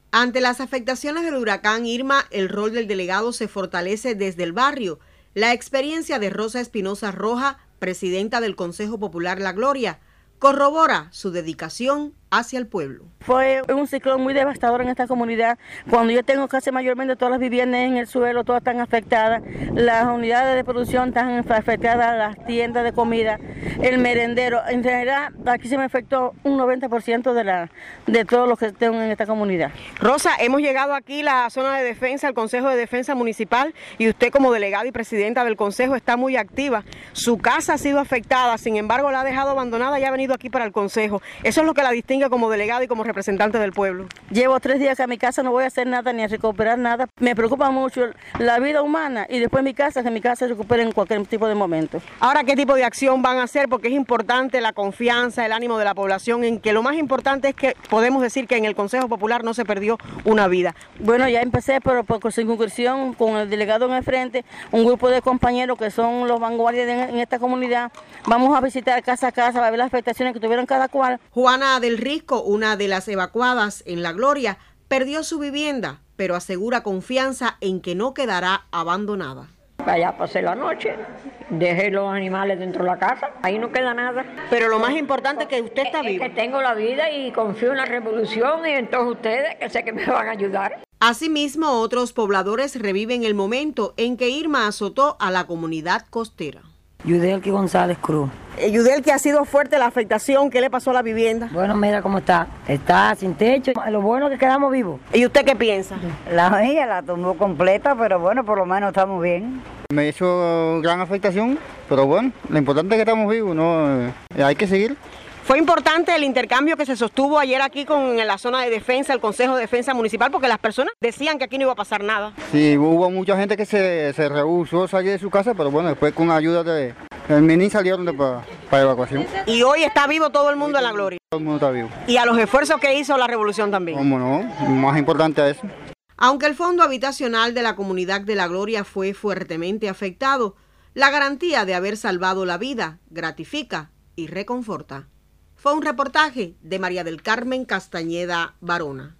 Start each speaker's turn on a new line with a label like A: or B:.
A: Ante las afectaciones del huracán Irma, el rol del delegado se fortalece desde el barrio. La experiencia de Rosa Espinosa Roja, presidenta del Consejo Popular La Gloria, corrobora su dedicación hacia el pueblo.
B: Fue un ciclón muy devastador en esta comunidad. Cuando yo tengo casi mayormente todas las viviendas en el suelo, todas están afectadas, las unidades de producción están afectadas, las tiendas de comida, el merendero. En realidad, aquí se me afectó un 90% de todos los que tengo en esta comunidad.
A: Rosa, hemos llegado aquí a la zona de defensa, al Consejo de Defensa Municipal, y usted como delegada y presidenta del Consejo está muy activa. Su casa ha sido afectada, sin embargo la ha dejado abandonada y ha venido aquí para el Consejo. Eso es lo que la distingue como delegada y como representante del pueblo.
B: Llevo 3 días que a mi casa no voy a hacer nada ni a recuperar nada. Me preocupa mucho la vida humana y después mi casa, que mi casa se recupere en cualquier tipo de momento.
A: Ahora, ¿qué tipo de acción van a hacer? Porque es importante la confianza, el ánimo de la población, en que lo más importante es que podemos decir que en el Consejo Popular no se perdió una vida.
B: Bueno, ya empecé, pero por circunscripción, con el delegado en el frente, un grupo de compañeros que son los vanguardias en esta comunidad. Vamos a visitar casa a casa para ver las afectaciones que tuvieron cada cual.
A: Juana del Risco, una de las evacuadas en La Gloria, perdió su vivienda, pero asegura confianza en que no quedará abandonada.
C: Allá pasé la noche, dejé los animales dentro de la casa, ahí no queda nada.
A: Pero lo más importante es que usted está vivo.
C: Que tengo la vida y confío en la revolución y en todos ustedes, que sé que me van a ayudar.
A: Asimismo, otros pobladores reviven el momento en que Irma azotó a la comunidad costera.
D: Yudelki González Cruz.
A: Yudelki, ha sido fuerte la afectación. ¿Qué le pasó a la vivienda?
D: Bueno, mira cómo está. Está sin techo. Lo bueno es que quedamos vivos.
A: ¿Y usted qué piensa?
E: La mía la tomó completa, pero bueno, por lo menos estamos bien.
F: Me hizo gran afectación, pero bueno, lo importante es que estamos vivos, ¿no? Hay que seguir.
A: Fue importante el intercambio que se sostuvo ayer aquí en la zona de defensa, el Consejo de Defensa Municipal, porque las personas decían que aquí no iba a pasar nada.
F: Sí, hubo mucha gente que se rehusó salir de su casa, pero bueno, después con ayuda del MINI salieron para evacuación.
A: Y hoy está vivo todo el mundo en La Gloria.
F: Todo el mundo está vivo.
A: Y a los esfuerzos que hizo la revolución también.
F: ¿Cómo no? Más importante a eso.
A: Aunque el fondo habitacional de la comunidad de La Gloria fue fuertemente afectado, la garantía de haber salvado la vida gratifica y reconforta. Fue un reportaje de María del Carmen Castañeda Barona.